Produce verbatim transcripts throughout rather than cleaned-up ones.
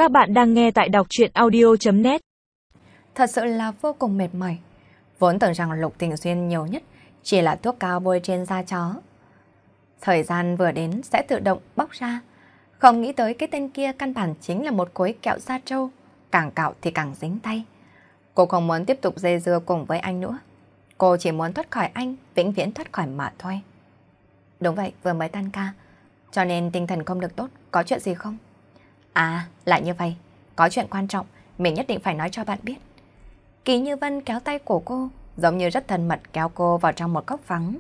Các bạn đang nghe tại đọc truyện audio chấm net. Thật sự là vô cùng mệt mỏi. Vốn tưởng rằng Lục Tình Xuyên nhiều nhất chỉ là thuốc cao bôi trên da chó. Thời gian vừa đến sẽ tự động bóc ra. Không nghĩ tới cái tên kia căn bản chính là một khối kẹo da trâu. Càng cạo thì càng dính tay. Cô không muốn tiếp tục dây dưa cùng với anh nữa. Cô chỉ muốn thoát khỏi anh, vĩnh viễn thoát khỏi mà thôi. Đúng vậy, vừa mới tan ca, cho nên tinh thần không được tốt. Có chuyện gì không? À, lại như vậy. Có chuyện quan trọng, mình nhất định phải nói cho bạn biết. Kỳ Như Vân kéo tay của cô, giống như rất thân mật kéo cô vào trong một góc vắng.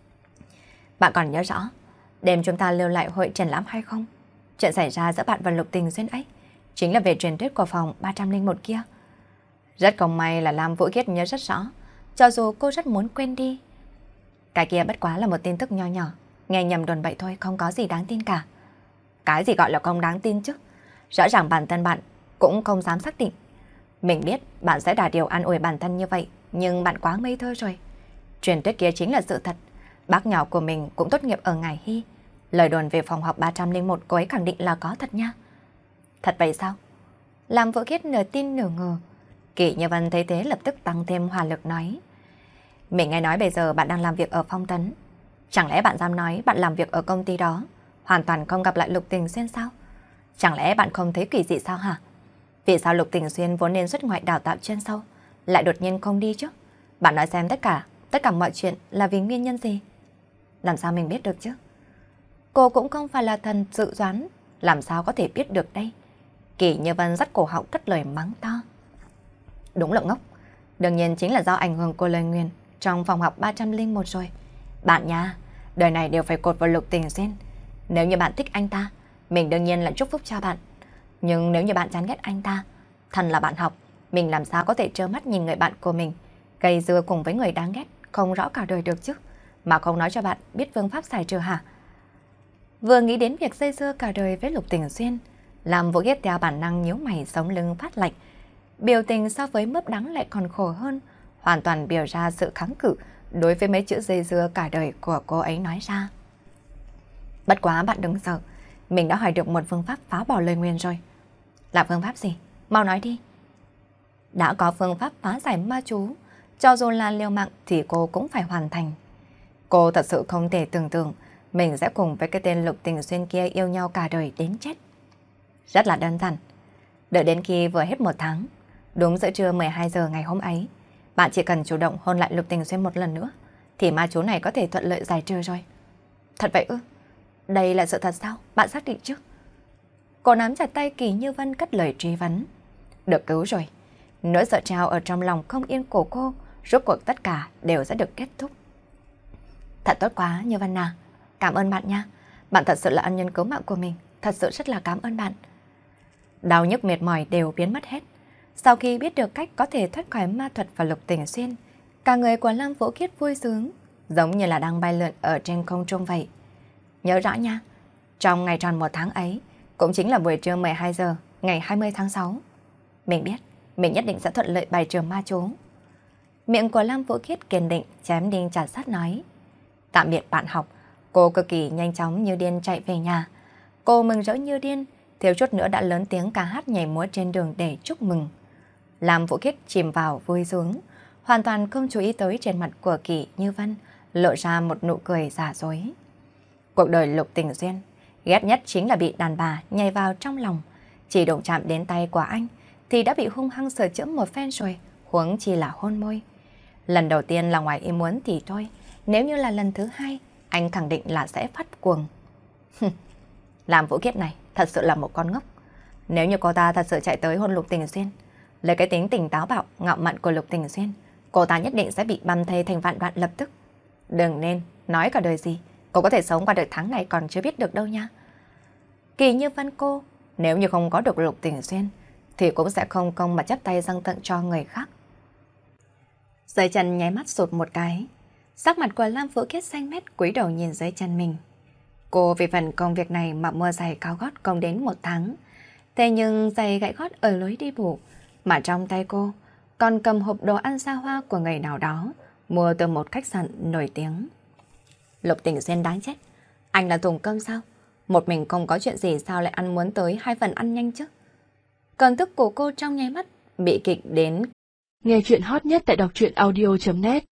Bạn còn nhớ rõ, đêm chúng ta lưu lại hội triển lãm hay không? Chuyện xảy ra giữa bạn và Lục Tình Xuyên ấy, chính là về truyền thuyết của phòng ba trăm lẻ một kia. Rất không may là Lam Vũ Khiết nhớ rất rõ, cho dù cô rất muốn quên đi. Cái kia bất quá là một tin tức nho nhỏ, nghe nhầm đồn bậy thôi, không có gì đáng tin cả. Cái gì gọi là không đáng tin chứ? Rõ ràng bản thân bạn cũng không dám xác định. Mình biết bạn sẽ đả điều an ủi bản thân như vậy, nhưng bạn quá ngây thơ rồi. Truyền thuyết kia chính là sự thật. Bác nhỏ của mình cũng tốt nghiệp ở Ngải Hy. Lời đồn về phòng học ba trăm lẻ một cô ấy khẳng định là có thật nha. Thật vậy sao? Làm Vũ Khiết nửa tin nửa ngờ. Kỷ Như Vân thấy thế lập tức tăng thêm hỏa lực nói. Mình nghe nói bây giờ bạn đang làm việc ở Phong Tấn. Chẳng lẽ bạn dám nói bạn làm việc ở công ty đó hoàn toàn không gặp lại Lục Tình Xuyên sao? Chẳng lẽ bạn không thấy kỳ dị sao hả? Vì sao Lục Tình Xuyên vốn nên xuất ngoại đào tạo chuyên sâu lại đột nhiên không đi chứ? Bạn nói xem tất cả, tất cả mọi chuyện là vì nguyên nhân gì? Làm sao mình biết được chứ? Cô cũng không phải là thần dự đoán, làm sao có thể biết được đây? Kỳ Như Vân dắt cổ họng cất lời mắng to. Đúng là ngốc. Đương nhiên chính là do ảnh hưởng của lời nguyền trong phòng học ba trăm lẻ một rồi. Bạn nha, đời này đều phải cột vào Lục Tình Xuyên. Nếu như bạn thích anh ta, mình đương nhiên là chúc phúc cho bạn. Nhưng nếu như bạn chán ghét anh ta, thần là bạn học, mình làm sao có thể trơ mắt nhìn người bạn của mình gây dưa cùng với người đáng ghét, không rõ cả đời được chứ, mà không nói cho bạn biết phương pháp giải trừ hả? Vừa nghĩ đến việc dây dưa cả đời với Lục Tình Xuyên, làm Vũ Khiết theo bản năng nhíu mày sống lưng phát lạnh. Biểu tình so với mướp đắng lại còn khổ hơn, hoàn toàn biểu ra sự kháng cự đối với mấy chữ dây dưa cả đời của cô ấy nói ra. Bất quá bạn đừng sợ, mình đã hỏi được một phương pháp phá bỏ lời nguyền rồi. Là phương pháp gì? Mau nói đi. Đã có phương pháp phá giải ma chú, cho dù là liều mạng thì cô cũng phải hoàn thành. Cô thật sự không thể tưởng tượng mình sẽ cùng với cái tên Lục Tình Xuyên kia yêu nhau cả đời đến chết. Rất là đơn giản. Đợi đến khi vừa hết một tháng, đúng giữa trưa mười hai giờ ngày hôm ấy, bạn chỉ cần chủ động hôn lại Lục Tình Xuyên một lần nữa, thì ma chú này có thể thuận lợi giải trừ rồi. Thật vậy ư? Đây là sự thật sao? Bạn xác định chứ? Cô nắm chặt tay Kỳ Như Vân cất lời truy vấn. Được cứu rồi. Nỗi sợ trao ở trong lòng không yên của cô, rốt cuộc tất cả đều sẽ được kết thúc. Thật tốt quá Như Vân à. Cảm ơn bạn nha. Bạn thật sự là ân nhân cứu mạng của mình. Thật sự rất là cảm ơn bạn. Đau nhức mệt mỏi đều biến mất hết. Sau khi biết được cách có thể thoát khỏi ma thuật và Lục Tình Xuyên, cả người của Lam Vũ Khiết vui sướng, giống như là đang bay lượn ở trên không trung vậy. Nhớ rõ nha, trong ngày tròn một tháng ấy, cũng chính là buổi trưa mười hai giờ, ngày hai mươi tháng sáu. Mình biết, mình nhất định sẽ thuận lợi bài trừ ma chú. Miệng của Lam Vũ Khiết kiên định, chém đinh chặt sắt nói. Tạm biệt bạn học, cô cực kỳ nhanh chóng như điên chạy về nhà. Cô mừng rỡ như điên, thiếu chút nữa đã lớn tiếng ca hát nhảy múa trên đường để chúc mừng. Lam Vũ Khiết chìm vào vui sướng, hoàn toàn không chú ý tới trên mặt của Kỳ Như Vân lộ ra một nụ cười giả dối. Cuộc đời Lục Tình Xuyên ghét nhất chính là bị đàn bà nhảy vào trong lòng. Chỉ động chạm đến tay của anh thì đã bị hung hăng sờ chữa một phen rồi, huống chi là hôn môi. Lần đầu tiên là ngoài ý muốn thì thôi, nếu như là lần thứ hai, anh khẳng định là sẽ phát cuồng. Làm Vũ Khiết này thật sự là một con ngốc. Nếu như cô ta thật sự chạy tới hôn Lục Tình Xuyên, lấy cái tính tình táo bạo, ngạo mạn của Lục Tình Xuyên, cô ta nhất định sẽ bị băm thây thành vạn đoạn lập tức. Đừng nên nói cả đời gì, cô có thể sống qua được tháng này còn chưa biết được đâu nha. Kỳ Như Vân cô, nếu như không có được Lục Tình Xuyên, thì cũng sẽ không công mà chấp tay dâng tặng cho người khác. Dưới chân nháy mắt sụt một cái, sắc mặt của Lam Vũ Khiết xanh mét cúi đầu nhìn dưới chân mình. Cô vì phần công việc này mà mua giày cao gót không đến một tháng. Thế nhưng giày gãy gót ở lối đi bộ, mà trong tay cô còn cầm hộp đồ ăn xa hoa của người nào đó, mua từ một khách sạn nổi tiếng. Lục Tình Xuyên đáng chết. Anh là thùng cơm sao? Một mình không có chuyện gì sao lại ăn muốn tới hai phần ăn nhanh chứ? Cơn tức của cô trong nháy mắt bị kịch đến. Nghe chuyện hot nhất tại đọc truyện audio chấm net